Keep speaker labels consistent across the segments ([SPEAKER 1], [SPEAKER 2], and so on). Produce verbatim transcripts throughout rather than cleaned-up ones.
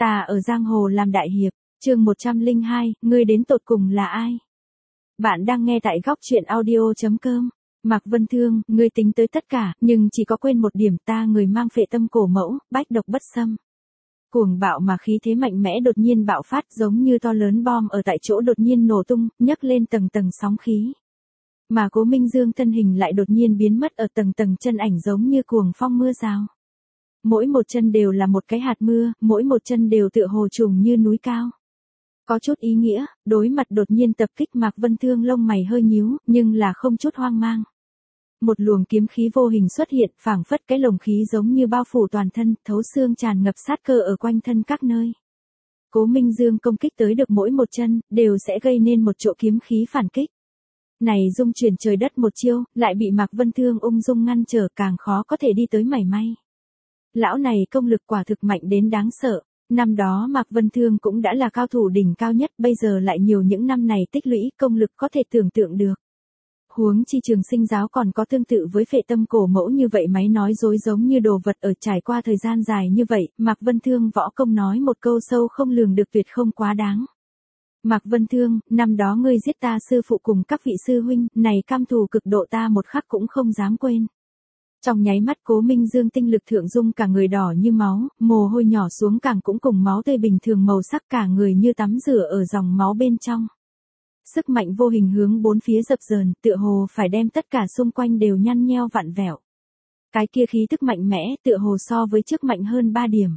[SPEAKER 1] Ta ở giang hồ làm đại hiệp, chương một trăm lẻ hai, ngươi đến tột cùng là ai? Bạn đang nghe tại góc truyện audio chấm com. Mạc Vân Thương, ngươi tính tới tất cả, nhưng chỉ có quên một điểm, ta người mang phệ tâm cổ mẫu, bách độc bất xâm. Cuồng bạo mà khí thế mạnh mẽ đột nhiên bạo phát, giống như to lớn bom ở tại chỗ đột nhiên nổ tung, nhấc lên tầng tầng sóng khí. Mà Cố Minh Dương thân hình lại đột nhiên biến mất ở tầng tầng chân ảnh, giống như cuồng phong mưa rào. Mỗi một chân đều là một cái hạt mưa, mỗi một chân đều tựa hồ trùng như núi cao. Có chút ý nghĩa, đối mặt đột nhiên tập kích Mạc Vân Thương lông mày hơi nhíu, nhưng là không chút hoang mang. Một luồng kiếm khí vô hình xuất hiện, phảng phất cái lồng khí giống như bao phủ toàn thân, thấu xương tràn ngập sát cơ ở quanh thân các nơi. Cố Minh Dương công kích tới được mỗi một chân, đều sẽ gây nên một chỗ kiếm khí phản kích. Này dung chuyển trời đất một chiêu, lại bị Mạc Vân Thương ung dung ngăn trở, càng khó có thể đi tới mảy may. Lão này công lực quả thực mạnh đến đáng sợ. Năm đó Mạc Vân Thương cũng đã là cao thủ đỉnh cao nhất, bây giờ lại nhiều những năm này tích lũy công lực có thể tưởng tượng được. Huống chi Trường Sinh giáo còn có tương tự với phệ tâm cổ mẫu như vậy, máy nói dối giống như đồ vật, ở trải qua thời gian dài như vậy, Mạc Vân Thương võ công nói một câu sâu không lường được, tuyệt không quá đáng. Mạc Vân Thương, năm đó ngươi giết ta sư phụ cùng các vị sư huynh, này cam thù cực độ ta một khắc cũng không dám quên. Trong nháy mắt Cố Minh Dương tinh lực thượng dung, cả người đỏ như máu, mồ hôi nhỏ xuống càng cũng cùng máu tươi bình thường màu sắc, cả người như tắm rửa ở dòng máu bên trong. Sức mạnh vô hình hướng bốn phía dập dờn, tựa hồ phải đem tất cả xung quanh đều nhăn nheo vặn vẹo. Cái kia khí tức mạnh mẽ, tựa hồ so với trước mạnh hơn ba điểm.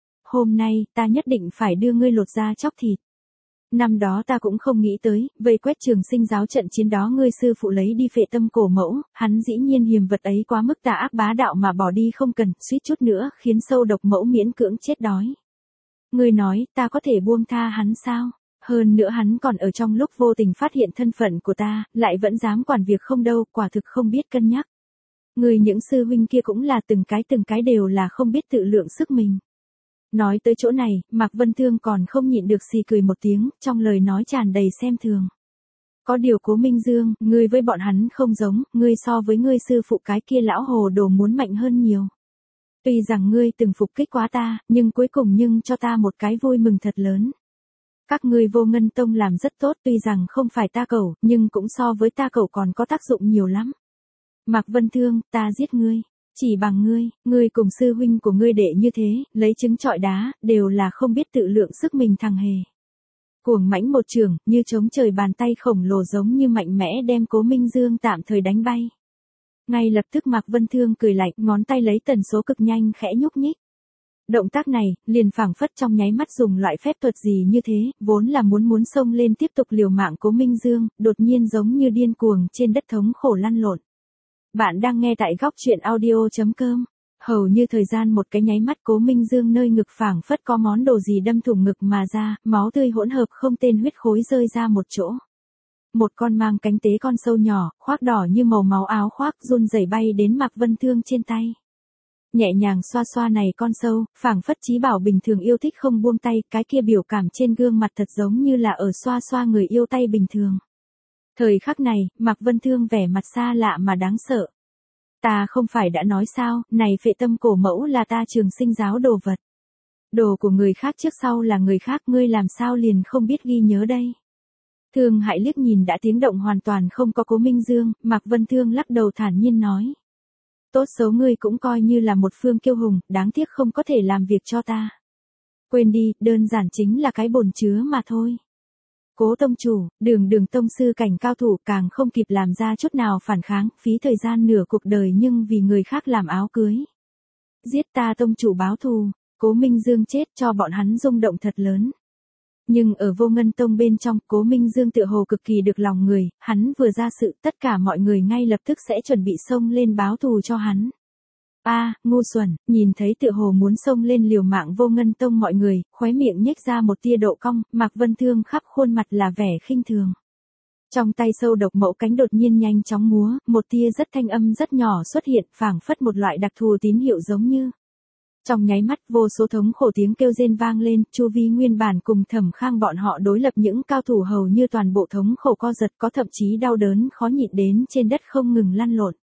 [SPEAKER 1] Hôm nay, ta nhất định phải đưa ngươi lột da chóc thịt. Năm đó ta cũng không nghĩ tới, vây quét Trường Sinh giáo trận chiến đó ngươi sư phụ lấy đi phệ tâm cổ mẫu, hắn dĩ nhiên hiềm vật ấy quá mức tà ác bá đạo mà bỏ đi không cần, suýt chút nữa khiến sâu độc mẫu miễn cưỡng chết đói. Ngươi nói, ta có thể buông tha hắn sao? Hơn nữa hắn còn ở trong lúc vô tình phát hiện thân phận của ta, lại vẫn dám quản việc không đâu, quả thực không biết cân nhắc. Ngươi những sư huynh kia cũng là từng cái từng cái đều là không biết tự lượng sức mình. Nói tới chỗ này, Mạc Vân Thương còn không nhịn được xì cười một tiếng, trong lời nói tràn đầy xem thường. Có điều Cố Minh Dương, ngươi với bọn hắn không giống, ngươi so với ngươi sư phụ cái kia lão hồ đồ muốn mạnh hơn nhiều. Tuy rằng ngươi từng phục kích quá ta, nhưng cuối cùng nhưng cho ta một cái vui mừng thật lớn. Các ngươi Vô Ngân Tông làm rất tốt, tuy rằng không phải ta cẩu, nhưng cũng so với ta cẩu còn có tác dụng nhiều lắm. Mạc Vân Thương, ta giết ngươi. Chỉ bằng ngươi, ngươi cùng sư huynh của ngươi đệ như thế, lấy trứng trọi đá, đều là không biết tự lượng sức mình thằng hề. Cuồng mãnh một trường, như chống trời bàn tay khổng lồ giống như mạnh mẽ đem Cố Minh Dương tạm thời đánh bay. Ngay lập tức Mạc Vân Thương cười lạnh, ngón tay lấy tần số cực nhanh khẽ nhúc nhích. Động tác này, liền phảng phất trong nháy mắt dùng loại phép thuật gì như thế, vốn là muốn muốn xông lên tiếp tục liều mạng Cố Minh Dương, đột nhiên giống như điên cuồng trên đất thống khổ lăn lộn. Bạn đang nghe tại góc truyện audio chấm com. Hầu như thời gian một cái nháy mắt Cố Minh Dương nơi ngực phảng phất có món đồ gì đâm thủng ngực mà ra, máu tươi hỗn hợp không tên huyết khối rơi ra một chỗ. Một con mang cánh tế con sâu nhỏ, khoác đỏ như màu máu áo khoác run rẩy bay đến Mạc Vân Thương trên tay. Nhẹ nhàng xoa xoa này con sâu, phảng phất chí bảo bình thường yêu thích không buông tay, cái kia biểu cảm trên gương mặt thật giống như là ở xoa xoa người yêu tay bình thường. Thời khắc này, Mạc Vân Thương vẻ mặt xa lạ mà đáng sợ. Ta không phải đã nói sao, này phệ tâm cổ mẫu là ta Trường Sinh giáo đồ vật. Đồ của người khác trước sau là người khác, ngươi làm sao liền không biết ghi nhớ đây. Thương hại liếc nhìn đã tiếng động hoàn toàn không có Cố Minh Dương, Mạc Vân Thương lắc đầu thản nhiên nói. Tốt xấu ngươi cũng coi như là một phương kiêu hùng, đáng tiếc không có thể làm việc cho ta. Quên đi, đơn giản chính là cái bồn chứa mà thôi. Cố tông chủ, đường đường tông sư cảnh cao thủ càng không kịp làm ra chút nào phản kháng, phí thời gian nửa cuộc đời nhưng vì người khác làm áo cưới. Giết ta tông chủ báo thù, Cố Minh Dương chết cho bọn hắn rung động thật lớn. Nhưng ở Vô Ngân Tông bên trong, Cố Minh Dương tựa hồ cực kỳ được lòng người, hắn vừa ra sự, tất cả mọi người ngay lập tức sẽ chuẩn bị xông lên báo thù cho hắn. A, à, ngu xuẩn, nhìn thấy tựa hồ muốn xông lên liều mạng Vô Ngân Tông mọi người, khóe miệng nhếch ra một tia độ cong, Mạc Vân Thương khắp khuôn mặt là vẻ khinh thường. Trong tay sâu độc mẫu cánh đột nhiên nhanh chóng múa, một tia rất thanh âm rất nhỏ xuất hiện, phảng phất một loại đặc thù tín hiệu giống như. Trong nháy mắt vô số thống khổ tiếng kêu rên vang lên, chu vi nguyên bản cùng Thẩm Khang bọn họ đối lập những cao thủ hầu như toàn bộ thống khổ co giật, có thậm chí đau đớn khó nhịn đến trên đất không ngừng lăn lộn.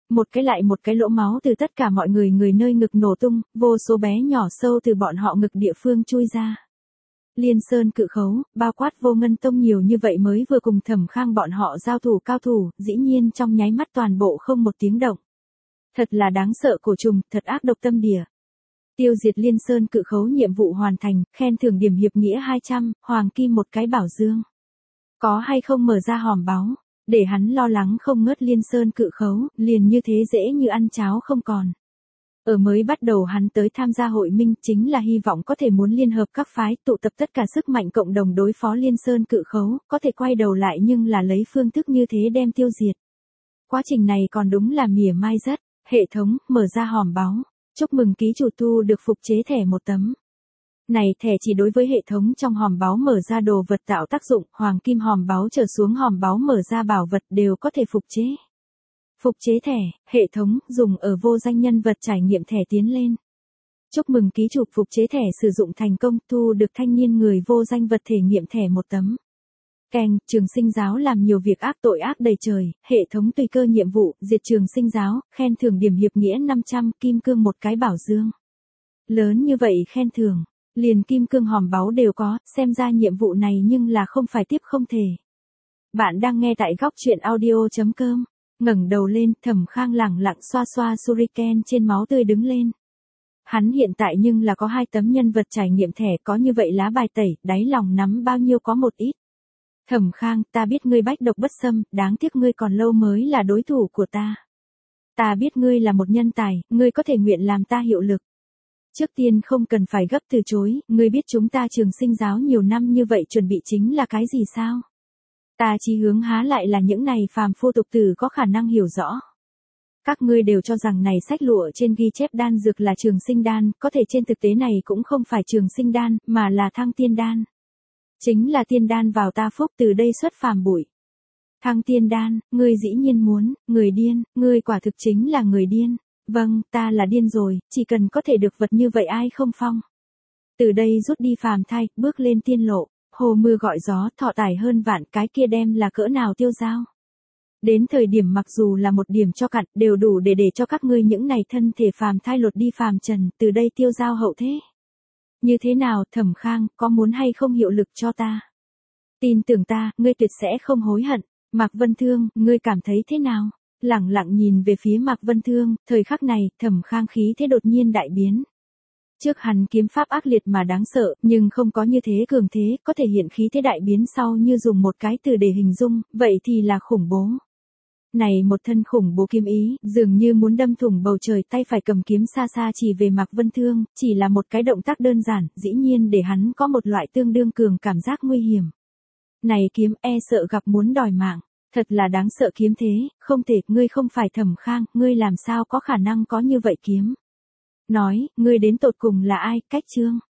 [SPEAKER 1] Một cái lại một cái lỗ máu từ tất cả mọi người người nơi ngực nổ tung, vô số bé nhỏ sâu từ bọn họ ngực địa phương chui ra. Liên Sơn Cự Khấu, bao quát Vô Ngân Tông nhiều như vậy mới vừa cùng Thẩm Khang bọn họ giao thủ cao thủ, dĩ nhiên trong nháy mắt toàn bộ không một tiếng động. Thật là đáng sợ cổ trùng, thật ác độc tâm địa. Tiêu diệt Liên Sơn Cự Khấu nhiệm vụ hoàn thành, khen thưởng điểm hiệp nghĩa hai trăm, hoàng kim một cái bảo dương. Có hay không mở ra hòm báu, để hắn lo lắng không ngớt Liên Sơn Cự Khấu, liền như thế dễ như ăn cháo không còn. Ở mới bắt đầu hắn tới tham gia hội minh chính là hy vọng có thể muốn liên hợp các phái tụ tập tất cả sức mạnh cộng đồng đối phó Liên Sơn Cự Khấu, có thể quay đầu lại nhưng là lấy phương thức như thế đem tiêu diệt. Quá trình này còn đúng là mỉa mai rất. Hệ thống, mở ra hòm báu. Chúc mừng ký chủ thu được phục chế thẻ một tấm. Này thẻ chỉ đối với hệ thống trong hòm báu mở ra đồ vật tạo tác dụng, hoàng kim hòm báu trở xuống hòm báu mở ra bảo vật đều có thể phục chế. Phục chế thẻ, hệ thống, dùng ở vô danh nhân vật trải nghiệm thẻ tiến lên. Chúc mừng ký chủ phục chế thẻ sử dụng thành công, thu được thanh niên người vô danh vật thể nghiệm thẻ một tấm. Keng, Trường Sinh Giáo làm nhiều việc ác tội ác đầy trời, hệ thống tùy cơ nhiệm vụ, diệt Trường Sinh Giáo, khen thưởng điểm hiệp nghĩa năm trăm, kim cương một cái bảo dương. Lớn như vậy khen thưởng, liền kim cương hòm báu đều có, xem ra nhiệm vụ này nhưng là không phải tiếp không thể. Bạn đang nghe tại góc truyện audio chấm com, ngẩng đầu lên, Thẩm Khang lẳng lặng xoa xoa shuriken trên máu tươi đứng lên. Hắn hiện tại nhưng là có hai tấm nhân vật trải nghiệm thẻ có như vậy lá bài tẩy, đáy lòng nắm bao nhiêu có một ít. Thẩm Khang, ta biết ngươi bách độc bất xâm, đáng tiếc ngươi còn lâu mới là đối thủ của ta. Ta biết ngươi là một nhân tài, ngươi có thể nguyện làm ta hiệu lực. Trước tiên không cần phải gấp từ chối, ngươi biết chúng ta Trường Sinh Giáo nhiều năm như vậy chuẩn bị chính là cái gì sao? Ta chí hướng há lại là những này phàm phu tục tử có khả năng hiểu rõ. Các ngươi đều cho rằng này sách lụa trên ghi chép đan dược là Trường Sinh đan, có thể trên thực tế này cũng không phải Trường Sinh đan, mà là Thăng Tiên đan. Chính là tiên đan vào ta phúc từ đây xuất phàm bụi. Thăng tiên đan, ngươi dĩ nhiên muốn, người điên, ngươi quả thực chính là người điên. Vâng, ta là điên rồi, chỉ cần có thể được vật như vậy ai không phong. Từ đây rút đi phàm thai, bước lên tiên lộ, hồ mưa gọi gió, thọ tải hơn vạn, cái kia đem là cỡ nào tiêu dao. Đến thời điểm mặc dù là một điểm cho cặn, đều đủ để để cho các ngươi những này thân thể phàm thai lột đi phàm trần, từ đây tiêu dao hậu thế. Như thế nào, Thẩm Khang, có muốn hay không hiệu lực cho ta? Tin tưởng ta, ngươi tuyệt sẽ không hối hận. Mạc Vân Thương, ngươi cảm thấy thế nào? Lẳng lặng nhìn về phía Mạc Vân Thương, thời khắc này, Thẩm Khang khí thế đột nhiên đại biến. Trước hắn kiếm pháp ác liệt mà đáng sợ, nhưng không có như thế cường thế, có thể hiện khí thế đại biến sau như dùng một cái từ để hình dung, vậy thì là khủng bố. Này một thân khủng bố kiếm ý, dường như muốn đâm thủng bầu trời, tay phải cầm kiếm xa xa chỉ về Mạc Vân Thương, chỉ là một cái động tác đơn giản, dĩ nhiên để hắn có một loại tương đương cường cảm giác nguy hiểm. Này kiếm e sợ gặp muốn đòi mạng, thật là đáng sợ kiếm thế, không thể, ngươi không phải Thẩm Khang, ngươi làm sao có khả năng có như vậy kiếm. Nói, ngươi đến tột cùng là ai, cách chương.